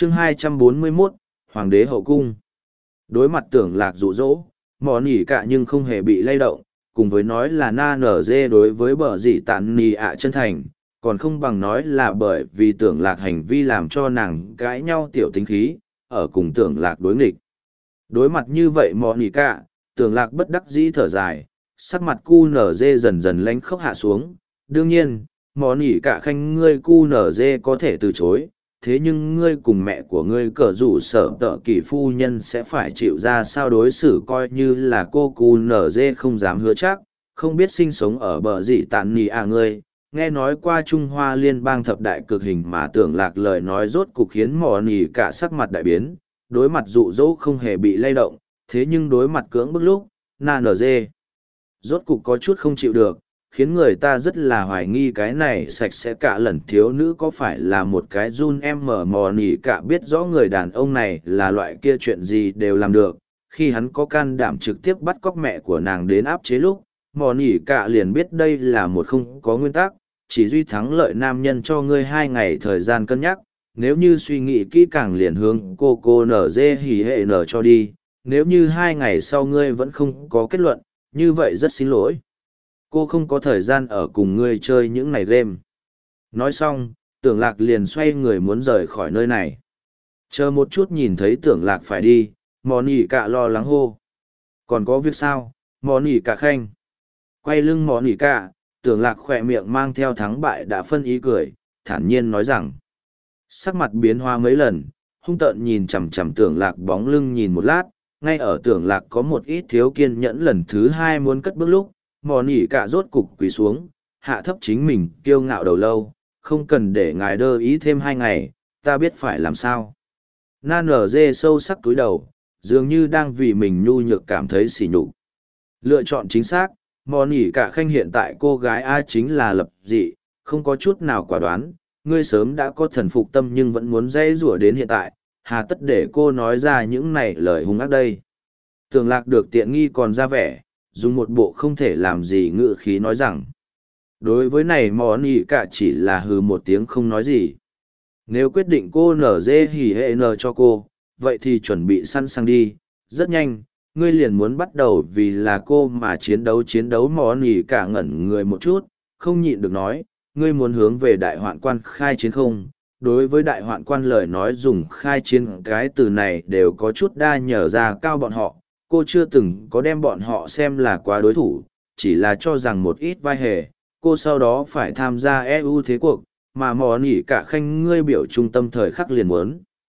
Chương 241, Hoàng đế hậu cung. Đối mặt Tưởng Lạc dụ dỗ, mò nỉ cả nhưng không hề bị lay động, cùng với nói là na nở dê đối với bờ dị tản nỉ ạ chân thành, còn không bằng nói là bởi vì Tưởng Lạc hành vi làm cho nàng cãi nhau tiểu tính khí, ở cùng Tưởng Lạc đối nghịch. Đối mặt như vậy mò nỉ cả, Tưởng Lạc bất đắc dĩ thở dài, sắc mặt cu nở dê dần dần lánh khóc hạ xuống. Đương nhiên, mò nỉ cả khanh ngươi cu nở dê có thể từ chối, thế nhưng ngươi cùng mẹ của ngươi cờ rủ sở tợ kỷ phu nhân sẽ phải chịu ra sao đối xử, coi như là cô cu nở dê không dám hứa chắc, không biết sinh sống ở bờ dị tản nỉ à ngươi. Nghe nói qua Trung Hoa liên bang thập đại cực hình mà Tưởng Lạc lời nói rốt cục khiến mò nỉ cả sắc mặt đại biến, đối mặt dụ dỗ không hề bị lay động, thế nhưng đối mặt cưỡng bức lúc, na nở dê rốt cục có chút không chịu được, khiến người ta rất là hoài nghi cái này sạch sẽ cả lần thiếu nữ có phải là một cái run em mở mò nỉ cả biết rõ người đàn ông này là loại kia chuyện gì đều làm được. Khi hắn có can đảm trực tiếp bắt cóc mẹ của nàng đến áp chế lúc, mò nỉ cả liền biết đây là một không có nguyên tắc, chỉ duy thắng lợi nam nhân cho ngươi 2 ngày thời gian cân nhắc, nếu như suy nghĩ kỹ càng liền hướng cô nở dê hỉ hệ nở cho đi, nếu như 2 ngày sau ngươi vẫn không có kết luận, như vậy rất xin lỗi. Cô không có thời gian ở cùng ngươi chơi những này game. Nói xong, Tưởng Lạc liền xoay người muốn rời khỏi nơi này. Chờ một chút nhìn thấy Tưởng Lạc phải đi, mò nỉ cả lo lắng hô. Còn có việc sao, mò nỉ cả khanh. Quay lưng mò nỉ cả, Tưởng Lạc khỏe miệng mang theo thắng bại đã phân ý cười, thản nhiên nói rằng. Sắc mặt biến hoa mấy lần, hung tợn nhìn chằm chằm Tưởng Lạc bóng lưng nhìn một lát, ngay ở Tưởng Lạc có một ít thiếu kiên nhẫn lần thứ 2 muốn cất bước lúc, mò nỉ cả rốt cục quỳ xuống, hạ thấp chính mình kiêu ngạo đầu lâu, không cần để ngài đơ ý thêm 2 ngày, ta biết phải làm sao. Na nở dê sâu sắc túi đầu, dường như đang vì mình nhu nhược cảm thấy sỉ nhục. Lựa chọn chính xác, mò nỉ cả khanh hiện tại cô gái A chính là lập dị, không có chút nào quả đoán, ngươi sớm đã có thần phục tâm nhưng vẫn muốn dây rủa đến hiện tại, hà tất để cô nói ra những này lời hung ác đây. Tưởng Lạc được tiện nghi còn ra vẻ, dùng một bộ không thể làm gì ngự khí nói rằng. Đối với này mò nỉ cả chỉ là hừ một tiếng không nói gì. Nếu quyết định cô nở dê hỉ hệ nở cho cô, vậy thì chuẩn bị sẵn sàng đi, rất nhanh. Ngươi liền muốn bắt đầu vì là cô mà chiến đấu mò nỉ cả ngẩn người một chút, không nhịn được nói, ngươi muốn hướng về đại hoạn quan khai chiến không? Đối với đại hoạn quan lời nói dùng khai chiến cái từ này đều có chút đa nhở ra cao bọn họ, cô chưa từng có đem bọn họ xem là quá đối thủ, chỉ là cho rằng một ít vai hề, cô sau đó phải tham gia EU thế cuộc, mà mò nỉ cả khanh ngươi biểu trung tâm thời khắc liền muốn.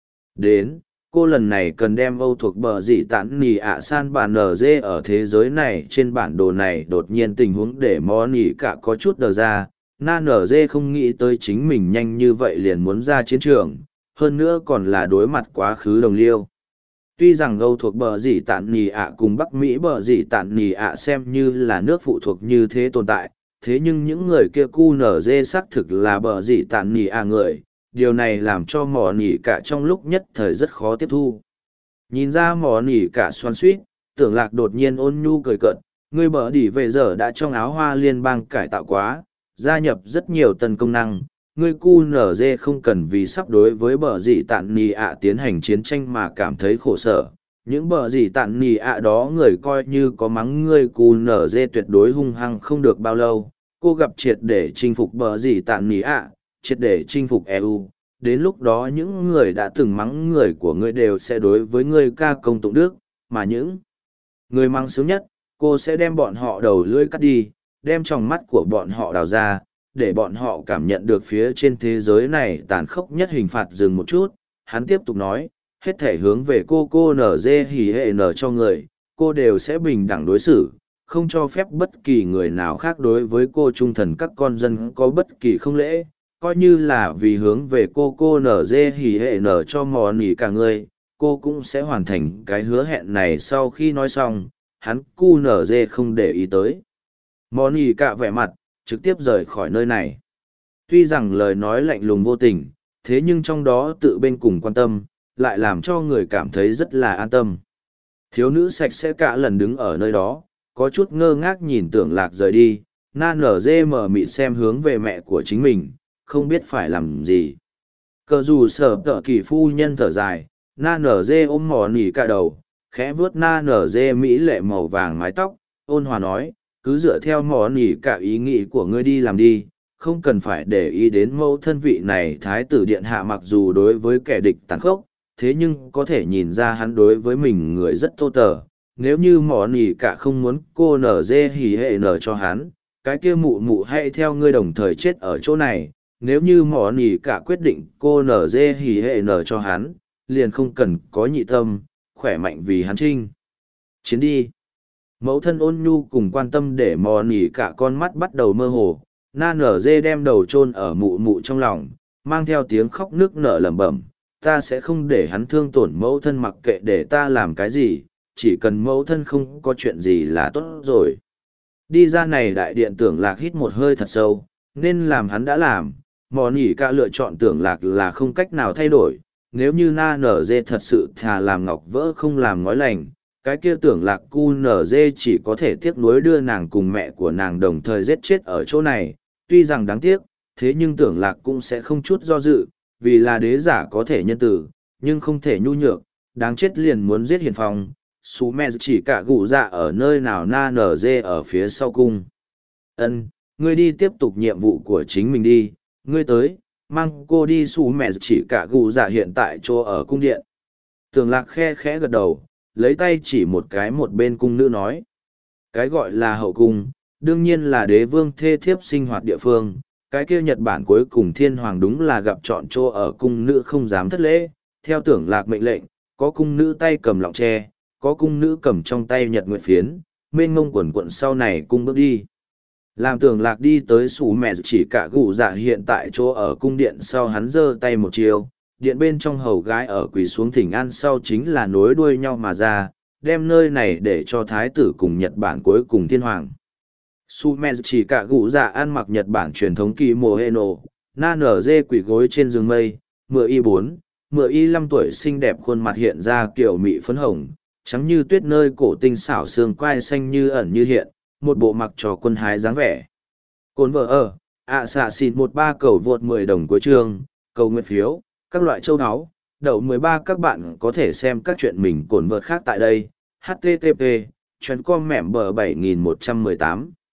Đến, cô lần này cần đem Âu thuộc bờ dị tản nỉ ạ san bàn nở dê ở thế giới này trên bản đồ này đột nhiên tình huống để mò nỉ cả có chút đờ ra, na nở dê không nghĩ tới chính mình nhanh như vậy liền muốn ra chiến trường, hơn nữa còn là đối mặt quá khứ đồng liêu. Tuy rằng Âu thuộc bờ dị tản nỉ ạ cùng Bắc Mỹ bờ dị tản nỉ ạ xem như là nước phụ thuộc như thế tồn tại, thế nhưng những người kia cu nở dê xác thực là bờ dị tản nỉ ạ người, điều này làm cho mỏ nỉ cả trong lúc nhất thời rất khó tiếp thu. Nhìn ra mỏ nỉ cả xoan suýt, Tưởng Lạc đột nhiên ôn nhu cười cợt, ngươi bờ đỉ về giờ đã trong áo hoa liên bang cải tạo quá, gia nhập rất nhiều tần công năng. Ngươi cu nở dê không cần vì sắp đối với bờ dị tản nỉ ạ tiến hành chiến tranh mà cảm thấy khổ sở. Những bờ dị tản nỉ ạ đó người coi như có mắng ngươi cu nở dê tuyệt đối hung hăng không được bao lâu. Cô gặp triệt để chinh phục bờ dị tản nỉ ạ, triệt để chinh phục EU. Đến lúc đó những người đã từng mắng người của ngươi đều sẽ đối với ngươi ca công tụng đức, mà những người mắng sướng nhất, cô sẽ đem bọn họ đầu lưỡi cắt đi, đem tròng mắt của bọn họ đào ra, để bọn họ cảm nhận được phía trên thế giới này tàn khốc nhất hình phạt. Dừng một chút, hắn tiếp tục nói, hết thể hướng về cô nở dê hỉ hệ nở cho người, cô đều sẽ bình đẳng đối xử, không cho phép bất kỳ người nào khác đối với cô trung thần các con dân có bất kỳ không lễ, coi như là vì hướng về cô nở dê hỉ hệ nở cho mò nỉ cả người, cô cũng sẽ hoàn thành cái hứa hẹn này. Sau khi nói xong, hắn cu nở dê không để ý tới mò nỉ cả vẻ mặt, trực tiếp rời khỏi nơi này. Tuy rằng lời nói lạnh lùng vô tình, thế nhưng trong đó tự bên cùng quan tâm, lại làm cho người cảm thấy rất là an tâm. Thiếu nữ sạch sẽ cả lần đứng ở nơi đó, có chút ngơ ngác nhìn Tưởng Lạc rời đi, na nở dê mở mịt xem hướng về mẹ của chính mình, không biết phải làm gì. Cờ dù sở tợ kỳ phu nhân thở dài, na nở dê ôm mò nỉ cả đầu, khẽ vuốt na nở dê mỹ lệ màu vàng mái tóc, ôn hòa nói, cứ dựa theo mò nỉ cả ý nghĩ của ngươi đi làm đi, không cần phải để ý đến mẫu thân vị này thái tử điện hạ mặc dù đối với kẻ địch tàn khốc, thế nhưng có thể nhìn ra hắn đối với mình người rất tô tờ. Nếu như mỏ nỉ cả không muốn cô nở dê hỉ hệ nở cho hắn, cái kia mụ mụ hãy theo ngươi đồng thời chết ở chỗ này. Nếu như mỏ nỉ cả quyết định cô nở dê hỉ hệ nở cho hắn, liền không cần có nhị tâm, khỏe mạnh vì hắn trinh. Chiến đi. Mẫu thân ôn nhu cùng quan tâm để mò nỉ cả con mắt bắt đầu mơ hồ, na nở dê đem đầu chôn ở mụ mụ trong lòng, mang theo tiếng khóc nước nở lẩm bẩm, ta sẽ không để hắn thương tổn mẫu thân mặc kệ để ta làm cái gì, chỉ cần mẫu thân không có chuyện gì là tốt rồi. Đi ra này đại điện tưởng lạc hít một hơi thật sâu, nên làm hắn đã làm, mò nỉ cả lựa chọn tưởng lạc là không cách nào thay đổi, nếu như na nở dê thật sự thà làm ngọc vỡ không làm ngói lành, cái kia tưởng lạc cu nở dê chỉ có thể tiếc nuối đưa nàng cùng mẹ của nàng đồng thời giết chết ở chỗ này, tuy rằng đáng tiếc, thế nhưng tưởng lạc cũng sẽ không chút do dự, vì là đế giả có thể nhân tử, nhưng không thể nhu nhược, đáng chết liền muốn giết hiền phong, xú mẹ chỉ cả gụ dạ ở nơi nào na nở dê ở phía sau cung. Ân, ngươi đi tiếp tục nhiệm vụ của chính mình đi, ngươi tới, mang cô đi xú mẹ chỉ cả gụ dạ hiện tại chỗ ở cung điện. Tưởng lạc khe khẽ gật đầu, lấy tay chỉ một cái một bên cung nữ nói. Cái gọi là hậu cung, đương nhiên là đế vương thê thiếp sinh hoạt địa phương, cái kia Nhật Bản cuối cùng thiên hoàng đúng là gặp chọn chỗ ở cung nữ không dám thất lễ, theo tưởng lạc mệnh lệnh, có cung nữ tay cầm lọng tre, có cung nữ cầm trong tay nhật nguyệt phiến, mênh ngông quần quận sau này cung bước đi. Làm tưởng lạc đi tới sủ mẹ chỉ cả gụ dạ hiện tại chỗ ở cung điện sau hắn giơ tay một chiều, điện bên trong hầu gái ở quỳ xuống thỉnh an sau chính là nối đuôi nhau mà ra, đem nơi này để cho thái tử cùng Nhật Bản cuối cùng thiên hoàng. Su mẹ chỉ cả gụ dạ ăn mặc Nhật Bản truyền thống kỳ mùa hệ nổ, na nở dê quỷ gối trên giường mây, mựa y 4, mựa y 5 tuổi xinh đẹp khuôn mặt hiện ra kiểu mị phấn hồng, trắng như tuyết nơi cổ tinh xảo xương quai xanh như ẩn như hiện, một bộ mặc trò quân hái dáng vẻ. Cồn vợ ở, xạ xịn 13 cầu vượt 10 đồng cuối chương, cầu nguyện phiếu, các loại châu áo, đậu 13 các bạn có thể xem các chuyện mình cồn vợt khác tại đây, http, chuyến com mẻm bờ 7118.